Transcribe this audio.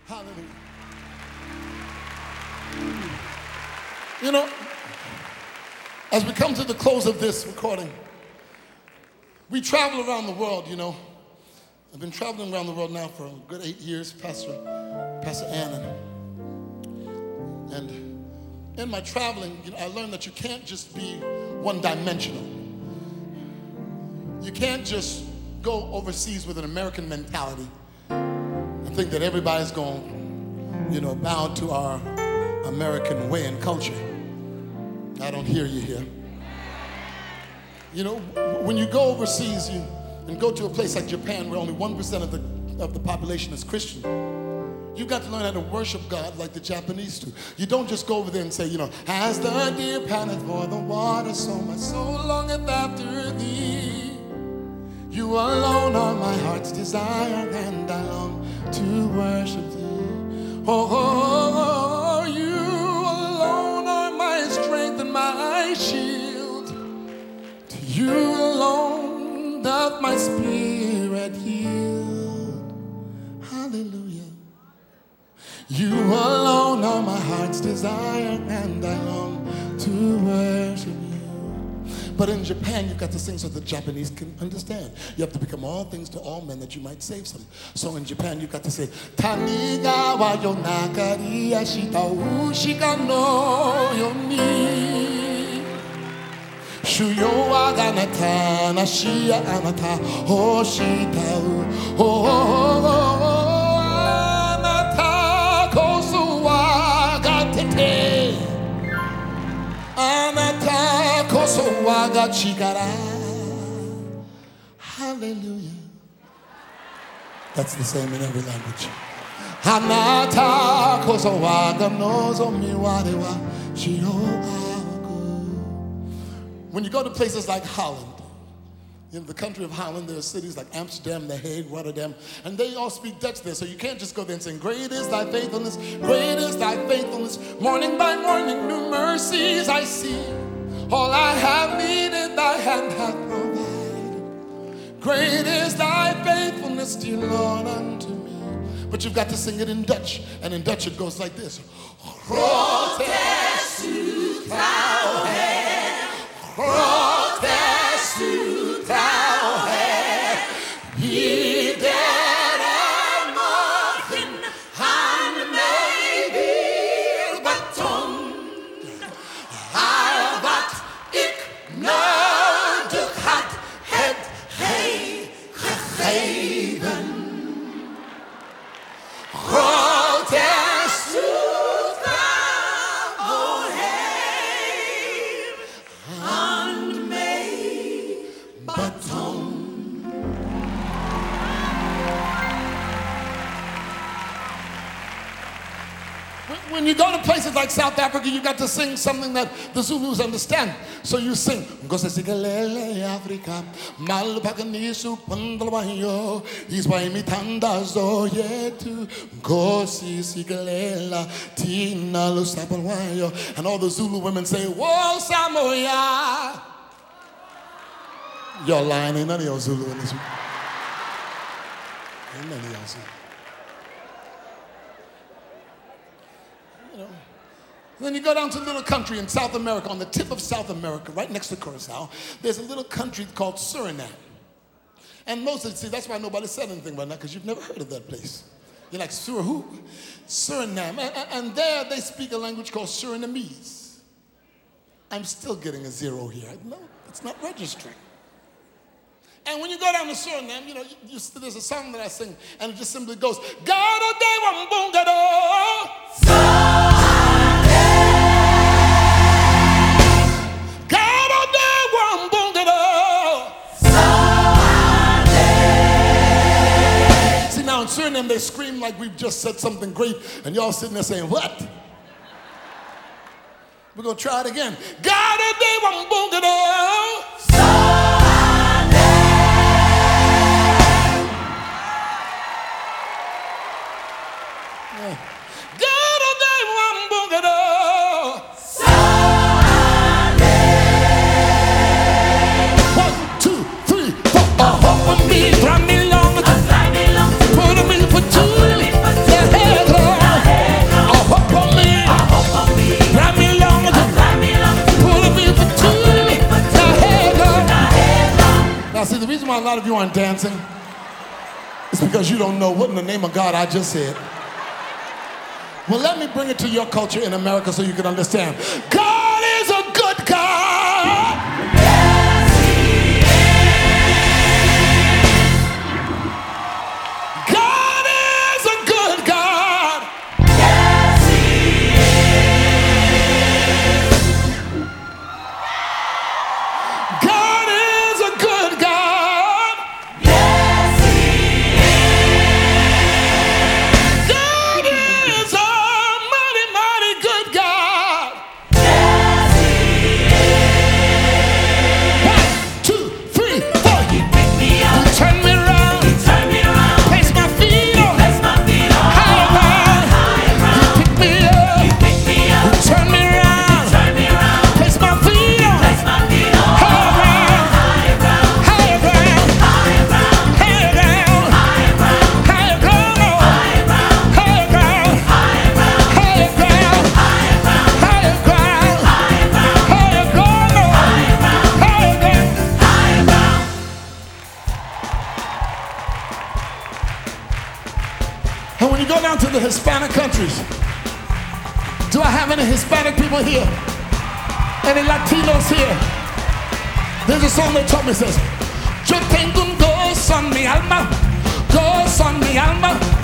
Hallelujah. You know, as we come to the close of this recording, we travel around the world, you know. I've been traveling around the world now for a good 8 years, Pastor Ann. And in my traveling, you know, I learned that you can't just be one-dimensional. You can't just go overseas with an American mentality and think that everybody's going, you know, bow to our American way and culture. I don't hear you here. You know, when you go overseas and go to a place like Japan where only 1% of the population is Christian, you've got to learn how to worship God like the Japanese do. You don't just go over there and say, you know, as the deer panteth for the water, so my soul longeth after thee. You alone are my heart's desire, and I long to worship thee. Oh, you alone are my strength and my shield. To you alone doth my spirit yield. Hallelujah. You alone are my heart's desire, and I long to worship you. But in Japan, you've got to sing so the Japanese can understand. You have to become all things to all men that you might save some. So in Japan, you've got to say, Taniga wa yonaka ri ashita ushika no yoni. Shuyo wa ganata nashiya anata hoshita anata kosu wa gatete. Anata koso waga chikara. Hallelujah. That's the same in every language. Anata koso waga nozo miware wa shioago. When you go to places like Holland, in the country of Holland, there are cities like Amsterdam, The Hague, Rotterdam, and they all speak Dutch there. So you can't just go there and sing, great is thy faithfulness, great is thy faithfulness. Morning by morning, new mercies I see. All I have needed, thy hand hath provided. Great is thy faithfulness, dear Lord, unto me. But you've got to sing it in Dutch, and in Dutch it goes like this. Groot is uw trouwheid, groot is uw trouwheid. Iedere morgen aan mij weer betoont. Al wat ik nodig had, hebt hij gegeven. Groot is uw trouwheid aan mij betoont. When you go to places like South Africa, you got to sing something that the Zulus understand. So you sing, Ngosi sikelele Africa, malupakanisu pandalwayo, iswaimithandazo yetu, Ngosi sikelela tina lusapalwayo. And all the Zulu women say, Wo Samoya. You're lying, ain't none of your Zulu in this room. Ain't none of y'all Zulu. Then you go down to a little country in South America, on the tip of South America, right next to Curacao. There's a little country called Suriname. And most of the, see, that's why nobody said anything right now, because you've never heard of that place. You're like, who? Suriname. And there they speak a language called Surinamese. I'm still getting a 0 here. No, it's not registering. And when you go down to Suriname, you know, there's a song that I sing, and it just simply goes, Gado de Wambungado. See, now in Suriname, they scream like we've just said something great, and y'all sitting there saying, what? We're going to try it again. Gado de Wambungado. Run me long, put me for two. lot of you aren't dancing? It's because you don't know what in the name of God I just said. Well, let me bring it to your culture in America so you can understand. God is a good God. Yes, He is. God is a good God. Yes, He is. God is a good God. Yes, He is. God is a mighty, mighty good God. Yes, He is. 1, 2, 3, 4. You pick me up, Turn me around. turn me around, Place my feet on place my feet on higher ground. higher ground. Pick me up. You pick me up, Turn me around. turn me around, Place my feet on place my feet on higher ground. higher ground, Higher ground. higher ground, Higher ground. higher ground, Higher ground. higher ground, Higher ground. higher ground, Higher ground. higher ground, Higher ground. higher ground, Higher ground. higher ground, Higher ground. higher ground. And when you go down to the Hispanic countries, do I have any Hispanic people here? Any Latinos here? There's a song they taught me that says, yo tengo un gozo en mi alma, gozo en mi alma,